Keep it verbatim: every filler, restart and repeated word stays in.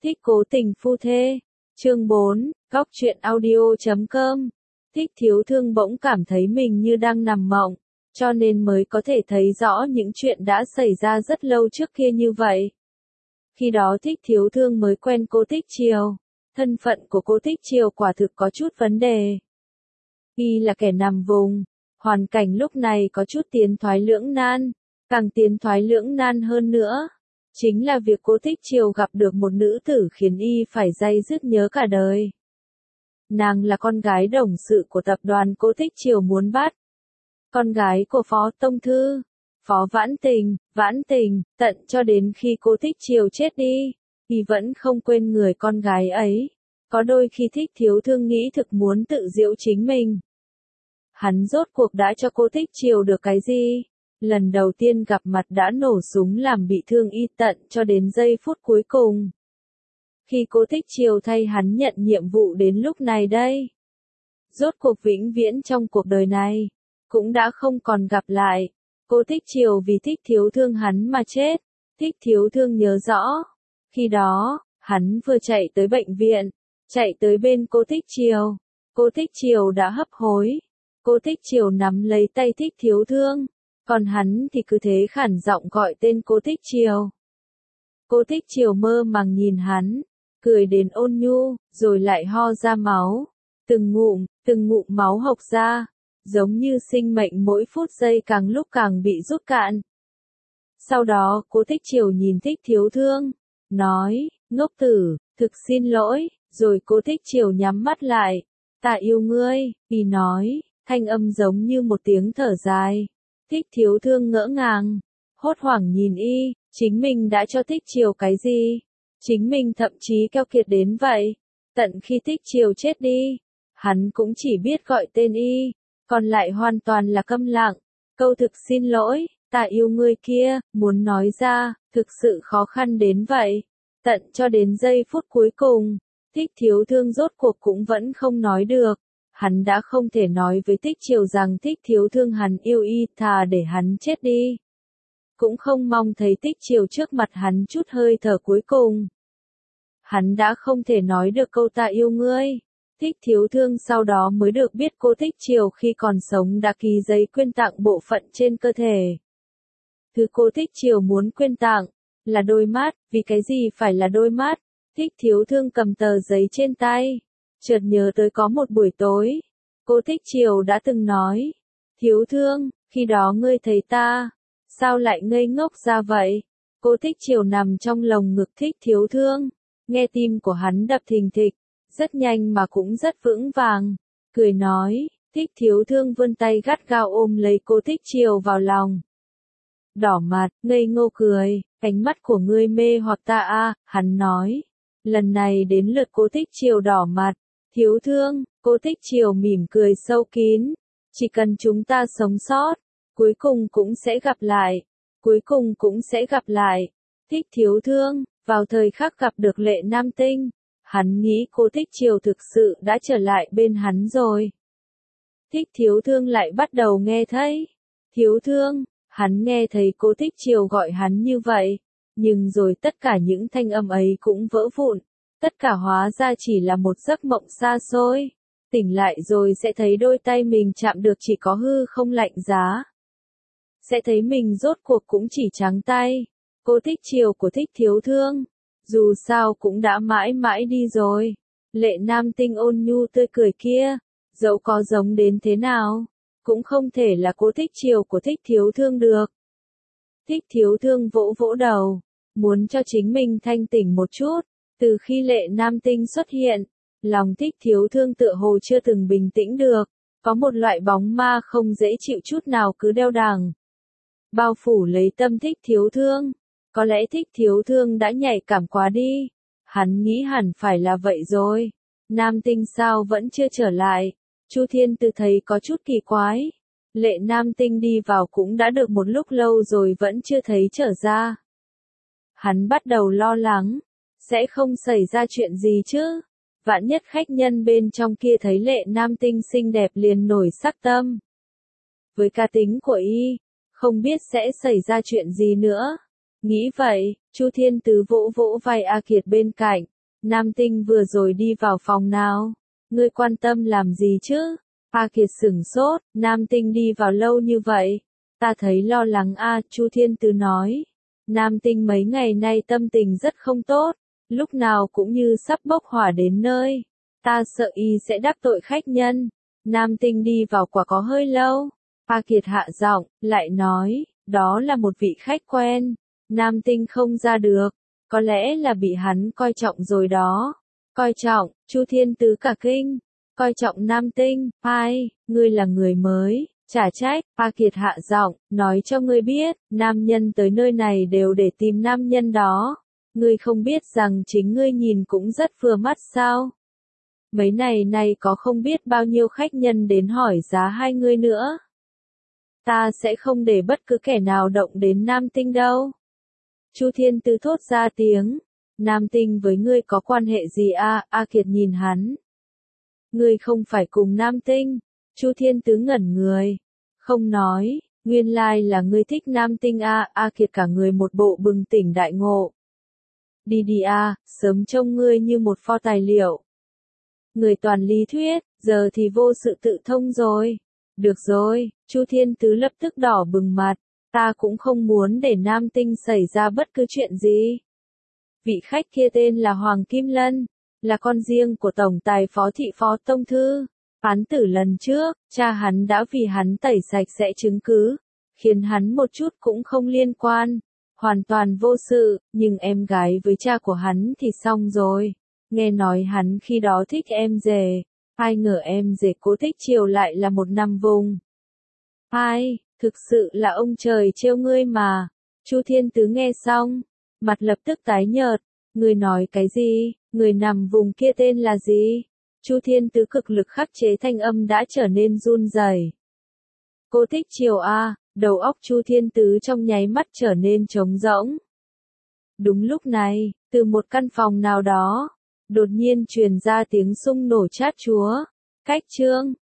Thích cố tình phu thê. Chương bốn, góc truyện audio chấm com. Thích thiếu thương bỗng cảm thấy mình như đang nằm mộng, cho nên mới có thể thấy rõ những chuyện đã xảy ra rất lâu trước kia như vậy. Khi đó Thích thiếu thương mới quen cô Thích Triều. Thân phận của cô Thích Triều quả thực có chút vấn đề. Y là kẻ nằm vùng, hoàn cảnh lúc này có chút tiến thoái lưỡng nan, càng tiến thoái lưỡng nan hơn nữa. Chính là việc cô Thích Triều gặp được một nữ tử khiến y phải day dứt nhớ cả đời. Nàng là con gái đồng sự của tập đoàn cô Thích Triều muốn bắt. Con gái của Phó Tông Thư, Phó Vãn Tình, Vãn Tình, tận cho đến khi cô Thích Triều chết đi, y vẫn không quên người con gái ấy. Có đôi khi Thích thiếu thương nghĩ thực muốn tự giễu chính mình. Hắn rốt cuộc đã cho cô Thích Triều được cái gì? Lần đầu tiên gặp mặt đã nổ súng làm bị thương y tận cho đến giây phút cuối cùng. Khi cô Thích Triều thay hắn nhận nhiệm vụ đến lúc này đây. Rốt cuộc vĩnh viễn trong cuộc đời này, cũng đã không còn gặp lại. Cô Thích Triều vì Thích thiếu thương hắn mà chết. Thích thiếu thương nhớ rõ. Khi đó, hắn vừa chạy tới bệnh viện, chạy tới bên cô Thích Triều. Cô Thích Triều đã hấp hối. Cô Thích Triều nắm lấy tay Thích thiếu thương. Còn hắn thì cứ thế khản giọng gọi tên cô Thích Triều. Cô Thích Triều mơ màng nhìn hắn, cười đến ôn nhu, rồi lại ho ra máu. Từng ngụm, từng ngụm máu hộc ra, giống như sinh mệnh mỗi phút giây càng lúc càng bị rút cạn. Sau đó cô Thích Triều nhìn Thích thiếu thương, nói, ngốc tử, thực xin lỗi, rồi cô Thích Triều nhắm mắt lại. Ta yêu ngươi, y nói, thanh âm giống như một tiếng thở dài. Thích thiếu thương ngỡ ngàng, hốt hoảng nhìn y, chính mình đã cho Thích Triều cái gì? Chính mình thậm chí keo kiệt đến vậy. Tận khi Thích Triều chết đi, hắn cũng chỉ biết gọi tên y, còn lại hoàn toàn là câm lặng. Câu thực xin lỗi, ta yêu ngươi kia, muốn nói ra, thực sự khó khăn đến vậy. Tận cho đến giây phút cuối cùng, Thích thiếu thương rốt cuộc cũng vẫn không nói được. Hắn đã không thể nói với Thích Triều rằng Thích thiếu thương hắn yêu y, thà để hắn chết đi. Cũng không mong thấy Thích Triều trước mặt hắn chút hơi thở cuối cùng. Hắn đã không thể nói được câu ta yêu ngươi. Thích thiếu thương sau đó mới được biết cô Thích Triều khi còn sống đã ký giấy quyên tặng bộ phận trên cơ thể. Thứ cô Thích Triều muốn quyên tặng là đôi mắt, vì cái gì phải là đôi mắt? Thích thiếu thương cầm tờ giấy trên tay, chợt nhớ tới có một buổi tối, cô Thích Triều đã từng nói, thiếu thương, khi đó ngươi thấy ta, sao lại ngây ngốc ra vậy? Cô Thích Triều nằm trong lồng ngực Thích thiếu thương, nghe tim của hắn đập thình thịch, rất nhanh mà cũng rất vững vàng, cười nói, Thích thiếu thương vươn tay gắt gao ôm lấy cô Thích Triều vào lòng. Đỏ mặt, ngây ngô cười, ánh mắt của ngươi mê hoặc ta a, hắn nói. Lần này đến lượt cô Thích Triều đỏ mặt. Thiếu thương, cô Thích Triều mỉm cười sâu kín. Chỉ cần chúng ta sống sót, cuối cùng cũng sẽ gặp lại. Cuối cùng cũng sẽ gặp lại. Thích thiếu thương, vào thời khắc gặp được Lệ Nam Tinh, hắn nghĩ cô Thích Triều thực sự đã trở lại bên hắn rồi. Thích thiếu thương lại bắt đầu nghe thấy. Thiếu thương, hắn nghe thấy cô Thích Triều gọi hắn như vậy. Nhưng rồi tất cả những thanh âm ấy cũng vỡ vụn. Tất cả hóa ra chỉ là một giấc mộng xa xôi. Tỉnh lại rồi sẽ thấy đôi tay mình chạm được chỉ có hư không lạnh giá. Sẽ thấy mình rốt cuộc cũng chỉ trắng tay. Cô Thích Triều của Thích thiếu thương. Dù sao cũng đã mãi mãi đi rồi. Lệ Nam Tinh ôn nhu tươi cười kia. Dẫu có giống đến thế nào, cũng không thể là cô Thích Triều của Thích thiếu thương được. Thích thiếu thương vỗ vỗ đầu, muốn cho chính mình thanh tỉnh một chút. Từ khi Lệ Nam Tinh xuất hiện, lòng Thích thiếu thương tựa hồ chưa từng bình tĩnh được. Có một loại bóng ma không dễ chịu chút nào cứ đeo đằng. Bao phủ lấy tâm Thích thiếu thương. Có lẽ Thích thiếu thương đã nhạy cảm quá đi. Hắn nghĩ hẳn phải là vậy rồi. Nam Tinh sao vẫn chưa trở lại. Chu Thiên Từ thấy có chút kỳ quái. Lệ Nam Tinh đi vào cũng đã được một lúc lâu rồi vẫn chưa thấy trở ra. Hắn bắt đầu lo lắng. Sẽ không xảy ra chuyện gì chứ? Vạn nhất khách nhân bên trong kia thấy Lệ Nam Tinh xinh đẹp liền nổi sắc tâm. Với cá tính của y, không biết sẽ xảy ra chuyện gì nữa. Nghĩ vậy, Chu Thiên Tứ vỗ vỗ vai A Kiệt bên cạnh. Nam Tinh vừa rồi đi vào phòng nào? Ngươi quan tâm làm gì chứ? A Kiệt sửng sốt, Nam Tinh đi vào lâu như vậy. Ta thấy lo lắng a, Chu Thiên Tứ nói. Nam Tinh mấy ngày nay tâm tình rất không tốt, lúc nào cũng như sắp bốc hỏa đến nơi. Ta sợ y sẽ đắc tội khách nhân. Nam Tinh đi vào quả có hơi lâu. A Kiệt hạ giọng, lại nói, đó là một vị khách quen. Nam Tinh không ra được, có lẽ là bị hắn coi trọng rồi đó. Coi trọng, Chu Thiên Tứ cả kinh. Coi trọng Nam Tinh, ai, ngươi là người mới, chả trách. A Kiệt hạ giọng, nói cho ngươi biết, nam nhân tới nơi này đều để tìm nam nhân đó. Ngươi không biết rằng chính ngươi nhìn cũng rất vừa mắt sao? Mấy này này có không biết bao nhiêu khách nhân đến hỏi giá hai ngươi nữa. Ta sẽ không để bất cứ kẻ nào động đến Nam Tinh đâu. Chu Thiên Tứ thốt ra tiếng. Nam Tinh với ngươi có quan hệ gì a? A Kiệt nhìn hắn. Ngươi không phải cùng Nam Tinh. Chu Thiên Tứ ngẩn người. Không nói, nguyên lai là ngươi thích Nam Tinh a. A Kiệt cả người một bộ bừng tỉnh đại ngộ. Đi đi a, sớm trông ngươi như một pho tài liệu. Người toàn lý thuyết, giờ thì vô sự tự thông rồi. Được rồi, Chu Thiên Tứ lập tức đỏ bừng mặt. Ta cũng không muốn để Nam Tinh xảy ra bất cứ chuyện gì. Vị khách kia tên là Hoàng Kim Lân, là con riêng của Tổng Tài Phó Thị Phó Tông Thư. Án tử lần trước, cha hắn đã vì hắn tẩy sạch sẽ chứng cứ, khiến hắn một chút cũng không liên quan, hoàn toàn vô sự, nhưng em gái với cha của hắn thì xong rồi. Nghe nói hắn khi đó thích em rể, ai ngờ em rể cố thích chiều lại là một nằm vùng. Ai, thực sự là ông trời trêu ngươi mà. Chu Thiên Tứ nghe xong, mặt lập tức tái nhợt. Ngươi nói cái gì? Người nằm vùng kia tên là gì? Chu Thiên Tứ cực lực khắc chế thanh âm đã trở nên run rẩy. Cô thích chiều a, đầu óc Chu Thiên Tứ trong nháy mắt trở nên trống rỗng. Đúng lúc này, từ một căn phòng nào đó, đột nhiên truyền ra tiếng xung nổ chát chúa. Cách chương